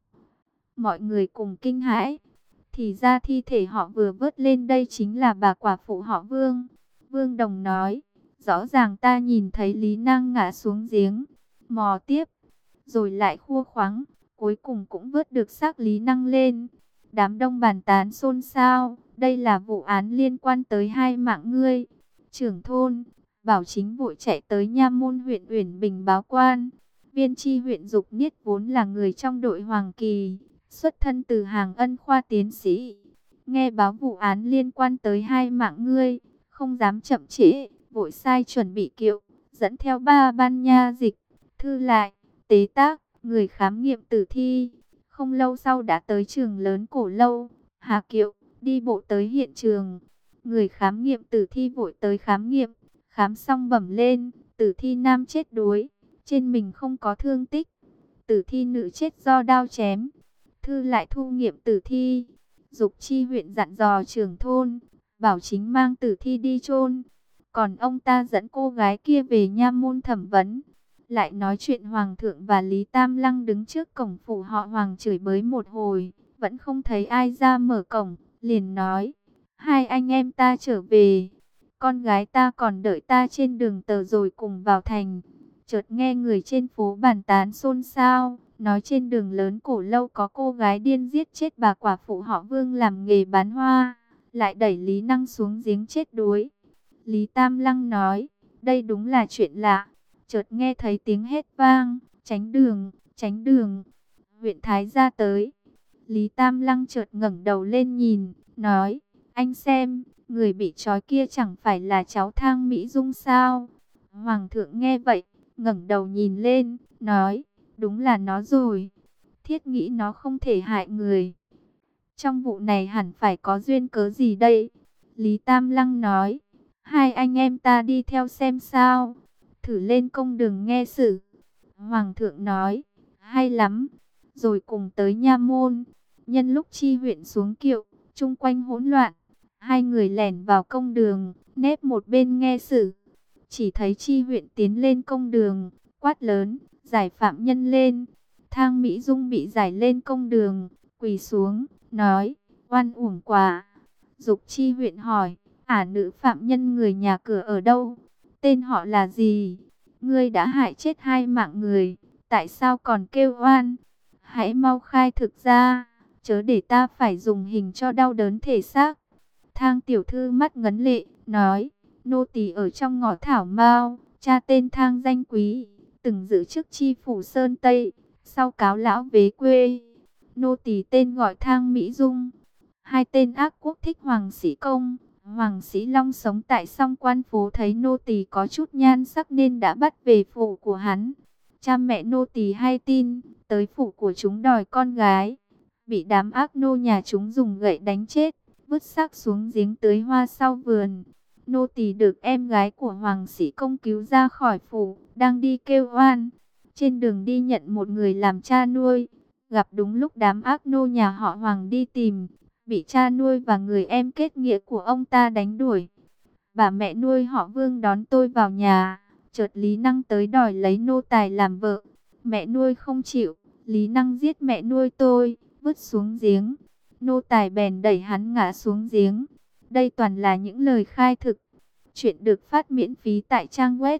Mọi người cùng kinh hãi. Thì ra thi thể họ vừa vớt lên đây chính là bà quả phụ họ Vương. Vương Đồng nói, rõ ràng ta nhìn thấy Lý Năng ngã xuống giếng. Mò tiếp, rồi lại khua khoắng, cuối cùng cũng vớt được xác Lý Năng lên. Đám đông bàn tán xôn xao, đây là vụ án liên quan tới 2 mạng ngươi. Trưởng thôn, Bảo Chính vội chạy tới nha môn huyện Uyển Bình báo quan. Viên tri huyện Dục Niết vốn là người trong đội Hoàng Kỳ, xuất thân từ hàng ân khoa tiến sĩ. Nghe báo vụ án liên quan tới 2 mạng ngươi, không dám chậm trễ, vội sai chuẩn bị kiệu, dẫn theo 3 ban nha dịch, thư lại, tế tác, người khám nghiệm tử thi. Không lâu sau đã tới trường lớn Cổ Lâu, hạ kiệu, đi bộ tới hiện trường. Người khám nghiệm tử thi vội tới khám nghiệm, khám xong bẩm lên, tử thi nam chết đuối, trên mình không có thương tích. Tử thi nữ chết do đao chém. Thư lại thu nghiệm tử thi. Dục chi huyện dặn dò trưởng thôn, Bảo Chính mang tử thi đi chôn. Còn ông ta dẫn cô gái kia về nha môn thẩm vấn. Lại nói chuyện Hoàng thượng và Lý Tam Lăng đứng trước cổng phủ họ Hoàng chửi bới một hồi, vẫn không thấy ai ra mở cổng, liền nói, 2 anh em ta trở về, con gái ta còn đợi ta trên đường tờ rồi cùng vào thành. Chợt nghe người trên phố bàn tán xôn xao, nói trên đường lớn Cổ Lâu có cô gái điên giết chết bà quả phụ họ Vương làm nghề bán hoa, lại đẩy Lý Năng xuống giếng chết đuối. Lý Tam Lăng nói, đây đúng là chuyện lạ. Chợt nghe thấy tiếng hét vang, tránh đường, tránh đường. Huyện Thái gia tới. Lý Tam Lăng chợt ngẩng đầu lên nhìn, nói, anh xem, người bị trói kia chẳng phải là cháu Thang Mỹ Dung sao? Hoàng thượng nghe vậy, ngẩng đầu nhìn lên, nói, đúng là nó rồi. Thiết nghĩ nó không thể hại người. Trong vụ này hẳn phải có duyên cớ gì đây? Lý Tam Lăng nói, 2 anh em ta đi theo xem sao. Thử lên công đường nghe xử. Hoàng thượng nói, hay lắm. Rồi cùng tới nha môn. Nhân lúc chi huyện xuống kiệu, chung quanh hỗn loạn, 2 người lẻn vào công đường, nép một bên nghe xử. Chỉ thấy chi huyện tiến lên công đường, quát lớn, giải phạm nhân lên. Thang Mỹ Dung bị giải lên công đường, quỳ xuống, nói, oan uổng quá. Dục chi huyện hỏi, nữ phạm nhân người nhà cửa ở đâu? Tên họ là gì? Ngươi đã hại chết 2 mạng người, tại sao còn kêu oan? Hãy mau khai thực ra, chớ để ta phải dùng hình cho đau đớn thể xác. Thang tiểu thư mắt ngấn lệ, nói, nô tỳ ở trong ngõ Thảo Mao, cha tên Thang danh quý, từng giữ chức chi phủ Sơn Tây, sau cáo lão về quê. Nô tỳ tên gọi Thang Mỹ Dung. 2 tên ác quốc thích Hoàng Sĩ Công, Hoàng Sĩ Long sống tại Song Quan phố, thấy nô tỳ có chút nhan sắc nên đã bắt về phủ của hắn. Cha mẹ nô tỳ hay tin, tới phủ của chúng đòi con gái, bị đám ác nô nhà chúng dùng gậy đánh chết, vứt xác xuống giếng tưới hoa sau vườn. Nô tỳ được em gái của Hoàng Sĩ Công cứu ra khỏi phủ, đang đi kêu oan. Trên đường đi nhận một người làm cha nuôi, gặp đúng lúc đám ác nô nhà họ Hoàng đi tìm, bị cha nuôi và người em kết nghĩa của ông ta đánh đuổi. Bà mẹ nuôi họ Vương đón tôi vào nhà, chợt Lý Năng tới đòi lấy nô tài làm vợ. Mẹ nuôi không chịu, Lý Năng giết mẹ nuôi tôi, vứt xuống giếng. Nô tài bèn đẩy hắn ngã xuống giếng. Đây toàn là những lời khai thực. Chuyện được phát miễn phí tại trang web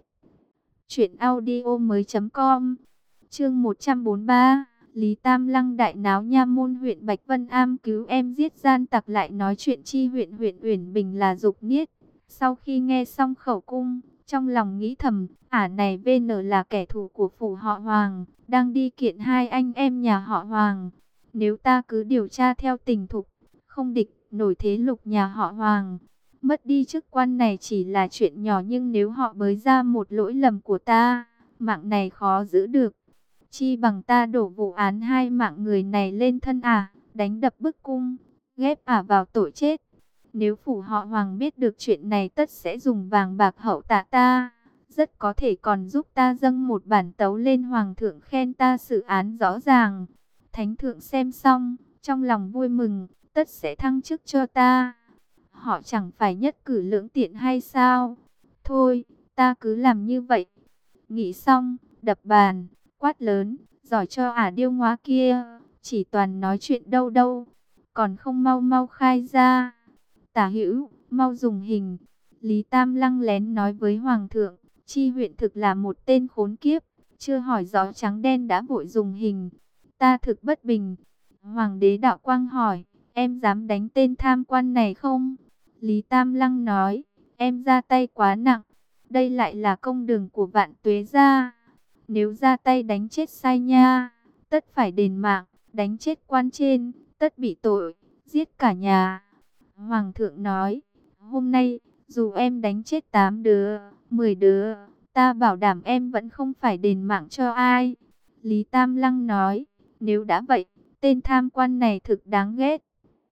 truyệnaudiomoi.com. Chương 143. Lý Tam Lăng đại náo nha môn huyện Bạch Vân Am cứu em giết gian tặc. Lại nói chuyện chi huyện Uyển Bình là Dục Niết. Sau khi nghe xong khẩu cung, trong lòng nghĩ thầm, này VN là kẻ thù của phủ họ Hoàng, đang đi kiện 2 anh em nhà họ Hoàng. Nếu ta cứ điều tra theo tình thục, không địch nổi thế lục nhà họ Hoàng. Mất đi chức quan này chỉ là chuyện nhỏ, nhưng nếu họ bới ra một lỗi lầm của ta, mạng này khó giữ được. Chi bằng ta đổ vụ án 2 mạng người này lên thân đánh đập bức cung, ghép vào tội chết. Nếu phủ họ Hoàng biết được chuyện này tất sẽ dùng vàng bạc hậu tạ ta, rất có thể còn giúp ta dâng một bản tấu lên hoàng thượng khen ta xử án rõ ràng. Thánh thượng xem xong, trong lòng vui mừng, tất sẽ thăng chức cho ta. Họ chẳng phải nhất cử lưỡng tiện hay sao? Thôi, ta cứ làm như vậy. Nghĩ xong, đập bàn, quát lớn, giỏi cho điêu ngoá kia, chỉ toàn nói chuyện đâu đâu, còn không mau mau khai ra. Tả hữu, mau dùng hình. Lý Tam Lăng lén nói với Hoàng thượng, Chi huyện thực là một tên khốn kiếp, chưa hỏi rõ trắng đen đã vội dùng hình. Ta thực bất bình. Hoàng đế đạo quang hỏi, em dám đánh tên tham quan này không? Lý Tam Lăng nói, em ra tay quá nặng, đây lại là công đường của Vạn Tuế gia. Nếu ra tay đánh chết sai nha, tất phải đền mạng, đánh chết quan trên, tất bị tội, giết cả nhà. Hoàng thượng nói, hôm nay, dù em đánh chết 8 đứa, 10 đứa, ta bảo đảm em vẫn không phải đền mạng cho ai. Lý Tam Lăng nói, nếu đã vậy, tên tham quan này thực đáng ghét.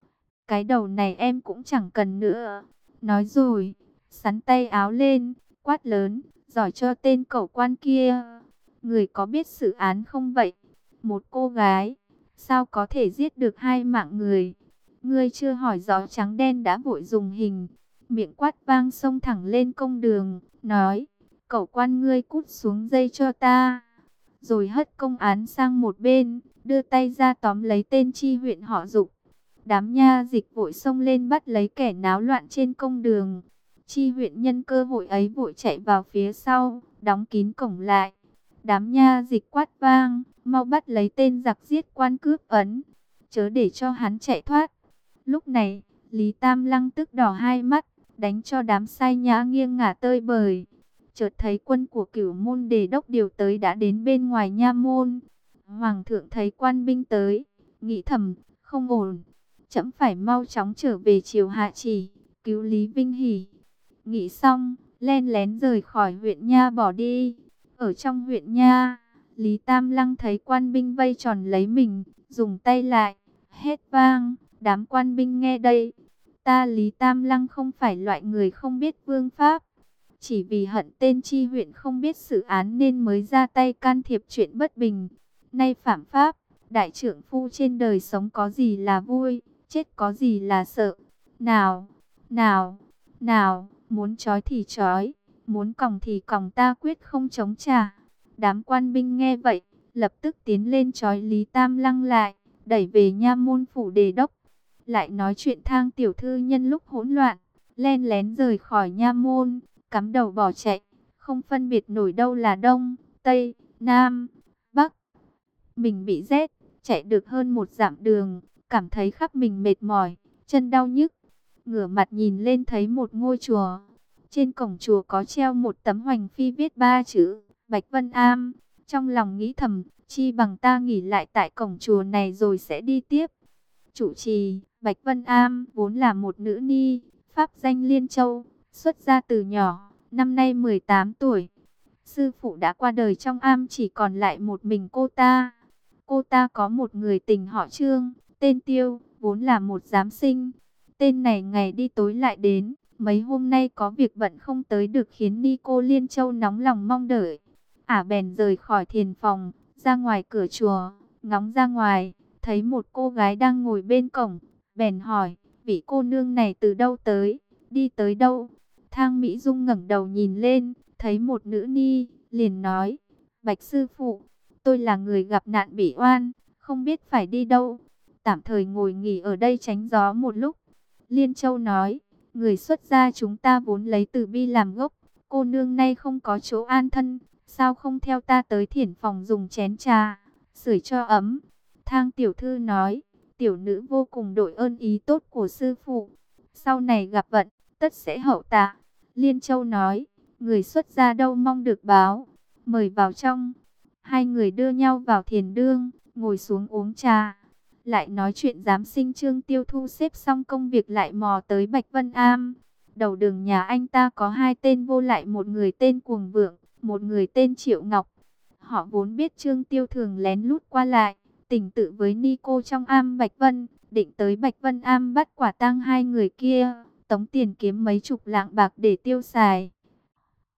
Cái đầu này em cũng chẳng cần nữa. Nói rồi, sắn tay áo lên, quát lớn, giỏi cho tên cẩu quan kia. Người có biết xử án không vậy? Một cô gái, sao có thể giết được 2 mạng người? Ngươi chưa hỏi rõ trắng đen đã vội dùng hình. Miệng quát vang xông thẳng lên công đường, nói, cẩu quan ngươi cút xuống dây cho ta. Rồi hất công án sang một bên, đưa tay ra tóm lấy tên Chi huyện họ Dục. Đám nha dịch vội xông lên bắt lấy kẻ náo loạn trên công đường. Chi huyện nhân cơ hội ấy vội chạy vào phía sau, đóng kín cổng lại. Đám nha dịch quát vang, mau bắt lấy tên giặc giết quan cướp ấn, chớ để cho hắn chạy thoát. Lúc này, Lý Tam Lăng tức đỏ hai mắt, đánh cho đám sai nhã nghiêng ngả tơi bời. Chợt thấy quân của Cửu Môn Đề đốc điều tới đã đến bên ngoài nha môn. Hoàng thượng thấy quan binh tới, nghĩ thầm, không ổn, trẫm phải mau chóng trở về triều hạ chỉ, cứu Lý Vinh Hỉ. Nghĩ xong, len lén rời khỏi huyện nha bỏ đi. Ở trong huyện nha, Lý Tam Lăng thấy quan binh vây tròn lấy mình, dùng tay lại, hét vang, đám quan binh nghe đây. Ta Lý Tam Lăng không phải loại người không biết vương pháp. Chỉ vì hận tên Chi huyện không biết xử án nên mới ra tay can thiệp chuyện bất bình. Nay phạm pháp, đại trưởng phu trên đời sống có gì là vui, chết có gì là sợ. Nào, nào, nào, muốn trói thì trói, muốn còng thì còng, ta quyết không chống trả. Đám quan binh nghe vậy, lập tức tiến lên trói Lý Tam Lăng lại, đẩy về nha môn phủ Đề đốc. Lại nói chuyện Thang tiểu thư nhân lúc hỗn loạn, len lén rời khỏi nha môn, cắm đầu bỏ chạy, không phân biệt nổi đâu là đông, tây, nam, bắc. Mình bị rét, chạy được hơn 1 dặm đường, cảm thấy khắp mình mệt mỏi, chân đau nhức. Ngửa mặt nhìn lên thấy một ngôi chùa. Trên cổng chùa có treo một tấm hoành phi viết 3 chữ Bạch Vân Am. Trong lòng nghĩ thầm, chi bằng ta nghỉ lại tại cổng chùa này rồi sẽ đi tiếp. Chủ trì Bạch Vân Am vốn là một nữ ni, pháp danh Liên Châu, xuất gia từ nhỏ, năm nay 18 tuổi. Sư phụ đã qua đời, trong am chỉ còn lại một mình cô ta. Cô ta có một người tình họ Trương, tên Tiêu, vốn là một giám sinh. Tên này ngày đi tối lại đến, mấy hôm nay có việc bận không tới được khiến ni cô Liên Châu nóng lòng mong đợi. Bèn rời khỏi thiền phòng, ra ngoài cửa chùa, ngóng ra ngoài, thấy một cô gái đang ngồi bên cổng, bèn hỏi, vị cô nương này từ đâu tới, đi tới đâu? Thang Mỹ Dung ngẩng đầu nhìn lên, thấy một nữ ni, liền nói, Bạch sư phụ, tôi là người gặp nạn bị oan, không biết phải đi đâu, tạm thời ngồi nghỉ ở đây tránh gió một lúc. Liên Châu nói, người xuất gia chúng ta vốn lấy từ bi làm gốc, cô nương nay không có chỗ an thân, sao không theo ta tới thiền phòng dùng chén trà, sưởi cho ấm. Thang tiểu thư nói, tiểu nữ vô cùng đội ơn ý tốt của sư phụ, sau này gặp vận, tất sẽ hậu tạ. Liên Châu nói, người xuất gia đâu mong được báo, mời vào trong. Hai người đưa nhau vào thiền đương, ngồi xuống uống trà. Lại nói chuyện giám sinh Trương Tiêu thu xếp xong công việc lại mò tới Bạch Vân Am. Đầu đường nhà anh ta có 2 tên vô lại, một người tên Cuồng Vượng, một người tên Triệu Ngọc. Họ vốn biết Trương Tiêu thường lén lút qua lại, tình tự với ni cô trong am Bạch Vân, định tới Bạch Vân Am bắt quả tang 2 người kia, tống tiền kiếm mấy chục lạng bạc để tiêu xài.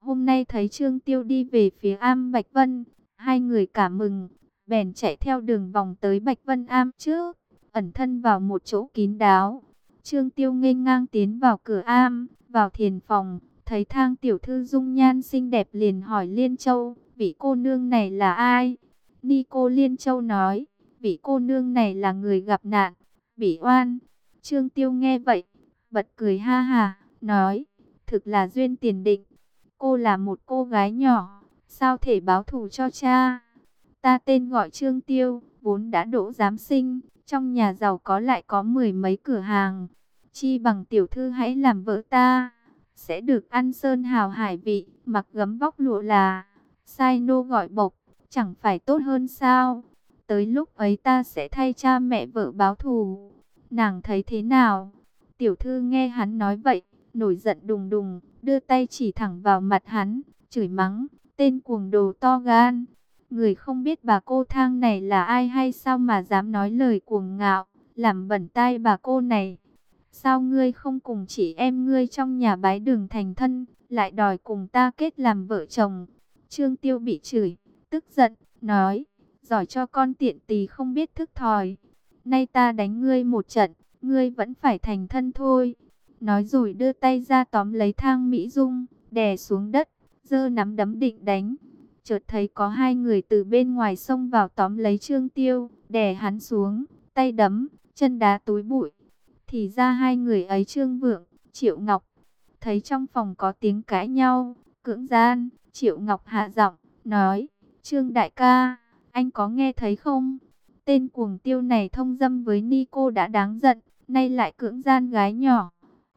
Hôm nay thấy Trương Tiêu đi về phía Am Bạch Vân, hai người cảm mừng, bèn chạy theo đường vòng tới Bạch Vân Am trước, ẩn thân vào một chỗ kín đáo. Trương Tiêu nghênh ngang tiến vào cửa am, vào thiền phòng, thấy Thang tiểu thư dung nhan xinh đẹp liền hỏi Liên Châu, vị cô nương này là ai? Ni cô Liên Châu nói, vị cô nương này là người gặp nạn, bị oan. Trương Tiêu nghe vậy, bật cười ha hà, nói, thực là duyên tiền định. Cô là một cô gái nhỏ, sao thể báo thù cho cha? Ta tên gọi Trương Tiêu, vốn đã đỗ giám sinh, trong nhà giàu có lại có mười mấy cửa hàng. Chi bằng tiểu thư hãy làm vợ ta, sẽ được ăn sơn hào hải vị, mặc gấm vóc lụa là, sai nô gọi bộc, chẳng phải tốt hơn sao? Tới lúc ấy ta sẽ thay cha mẹ vợ báo thù. Nàng thấy thế nào? Tiểu thư nghe hắn nói vậy, nổi giận đùng đùng, đưa tay chỉ thẳng vào mặt hắn, chửi mắng, tên cuồng đồ to gan. Người không biết bà cô Thang này là ai hay sao mà dám nói lời cuồng ngạo, làm bẩn tai bà cô này. Sao ngươi không cùng chị em ngươi trong nhà bái đường thành thân, lại đòi cùng ta kết làm vợ chồng? Trương Tiêu bị chửi, tức giận, nói, giỏi cho con tiện tỳ không biết thức thòi. Nay ta đánh ngươi một trận, ngươi vẫn phải thành thân thôi. Nói rồi đưa tay ra tóm lấy Thang Mỹ Dung, đè xuống đất, giơ nắm đấm định đánh. Chợt thấy có hai người từ bên ngoài xông vào tóm lấy Trương Tiêu, đè hắn xuống, tay đấm, chân đá túi bụi. Thì ra hai người ấy Trương Vượng, Triệu Ngọc. Thấy trong phòng có tiếng cãi nhau, cưỡng gian, Triệu Ngọc hạ giọng, nói, Trương đại ca, anh có nghe thấy không? Tên cuồng Tiêu này thông dâm với Ni cô đã đáng giận, nay lại cưỡng gian gái nhỏ.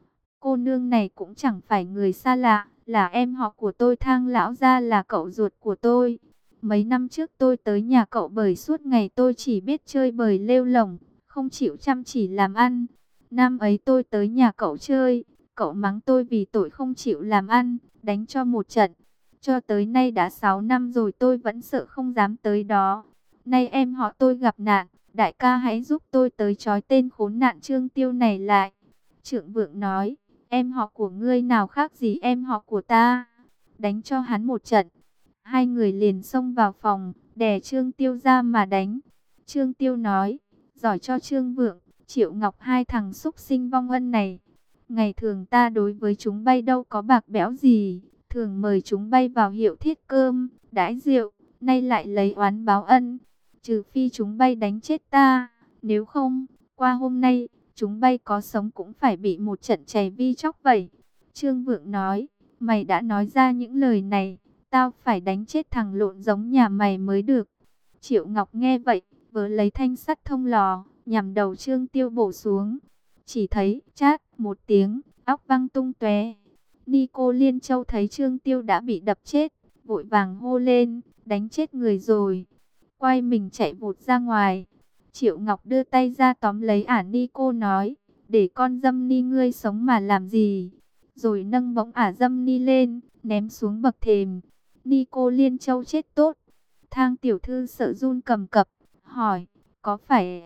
Cô nương này cũng chẳng phải người xa lạ, là em họ của tôi, Thang lão gia là cậu ruột của tôi. Mấy năm trước tôi tới nhà cậu bởi suốt ngày tôi chỉ biết chơi bời lêu lổng, không chịu chăm chỉ làm ăn. Năm ấy tôi tới nhà cậu chơi, cậu mắng tôi vì tội không chịu làm ăn, đánh cho một trận. Cho tới nay đã 6 năm rồi tôi vẫn sợ không dám tới đó. Nay em họ tôi gặp nạn, đại ca hãy giúp tôi tới trói tên khốn nạn Trương Tiêu này lại. Trượng Vượng nói, em họ của ngươi nào khác gì em họ của ta, đánh cho hắn một trận. Hai người liền xông vào phòng, đè Trương Tiêu ra mà đánh. Trương Tiêu nói, giỏi cho Trương Vượng, Triệu Ngọc hai thằng xúc sinh vong ân này. Ngày thường ta đối với chúng bay đâu có bạc bẽo gì, thường mời chúng bay vào hiệu thiết cơm, đãi rượu, nay lại lấy oán báo ân. Trừ phi chúng bay đánh chết ta, nếu không, qua hôm nay, chúng bay có sống cũng phải bị một trận chày vi chóc vậy. Trương Vượng nói, mày đã nói ra những lời này, tao phải đánh chết thằng lộn giống nhà mày mới được. Triệu Ngọc nghe vậy, vớ lấy thanh sắt thông lò, nhằm đầu Trương Tiêu bổ xuống. Chỉ thấy, chát, một tiếng, óc văng tung tóe. Ni cô Liên Châu thấy Trương Tiêu đã bị đập chết, vội vàng hô lên, đánh chết người rồi. Quay mình chạy vụt ra ngoài. Triệu Ngọc đưa tay ra tóm lấy ả Ni cô nói, để con dâm ni ngươi sống mà làm gì? Rồi nâng bỗng ả dâm ni lên, ném xuống bậc thềm. Ni cô Liên Châu chết tốt. Thang tiểu thư sợ run cầm cập, hỏi, có phải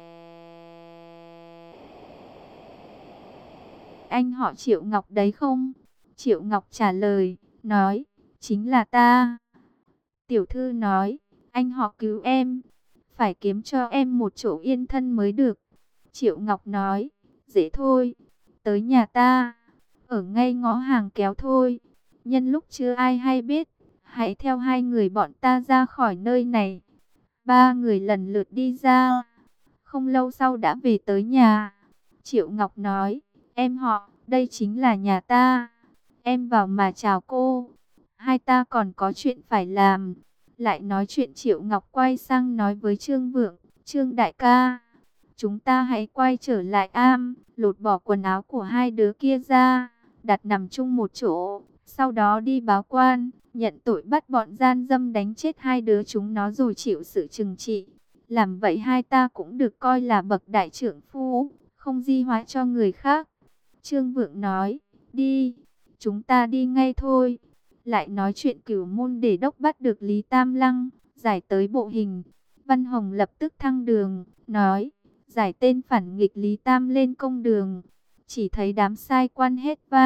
anh họ Triệu Ngọc đấy không? Triệu Ngọc trả lời, nói, chính là ta. Tiểu thư nói, anh họ cứu em, phải kiếm cho em một chỗ yên thân mới được. Triệu Ngọc nói, dễ thôi, tới nhà ta, ở ngay ngõ hàng kéo thôi. Nhân lúc chưa ai hay biết, hãy theo hai người bọn ta ra khỏi nơi này. Ba người lần lượt đi ra, không lâu sau đã về tới nhà. Triệu Ngọc nói, em họ, đây chính là nhà ta. Em vào mà chào cô, hai ta còn có chuyện phải làm. Lại nói chuyện Triệu Ngọc quay sang nói với Trương Vượng, Trương đại ca, chúng ta hãy quay trở lại am, lột bỏ quần áo của hai đứa kia ra, đặt nằm chung một chỗ, sau đó đi báo quan, nhận tội bắt bọn gian dâm đánh chết hai đứa chúng nó rồi chịu sự trừng trị. Làm vậy hai ta cũng được coi là bậc đại trưởng phu, không di hóa cho người khác. Trương Vượng nói, đi, chúng ta đi ngay thôi. Lại nói chuyện Cửu Môn để đốc bắt được Lý Tam Lăng, giải tới bộ hình. Văn Hồng lập tức thăng đường, nói, giải tên phản nghịch Lý Tam lên công đường. Chỉ thấy đám sai quan hét vang,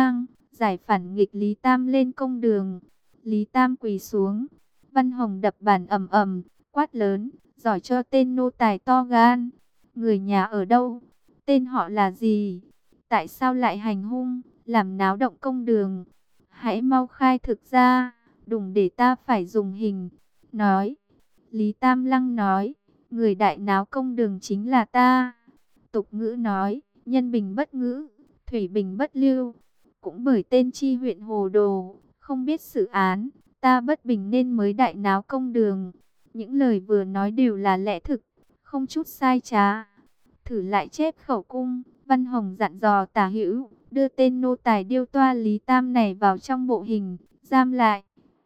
giải phản nghịch Lý Tam lên công đường. Lý Tam quỳ xuống, Văn Hồng đập bàn ầm ầm, quát lớn, giỏi cho tên nô tài to gan. Người nhà ở đâu? Tên họ là gì? Tại sao lại hành hung, làm náo động công đường? Hãy mau khai thực ra, đừng để ta phải dùng hình. Nói, Lý Tam Lăng nói, người đại náo công đường chính là ta. Tục ngữ nói, nhân bình bất ngữ, thủy bình bất lưu. Cũng bởi tên chi huyện hồ đồ, không biết xử án, ta bất bình nên mới đại náo công đường. Những lời vừa nói đều là lẽ thực, không chút sai trá. Thử lại chép khẩu cung, Văn Hồng dặn dò Tả Hữu đưa tên nô tài điêu toa Lý Tam này vào trong bộ hình, giam lại.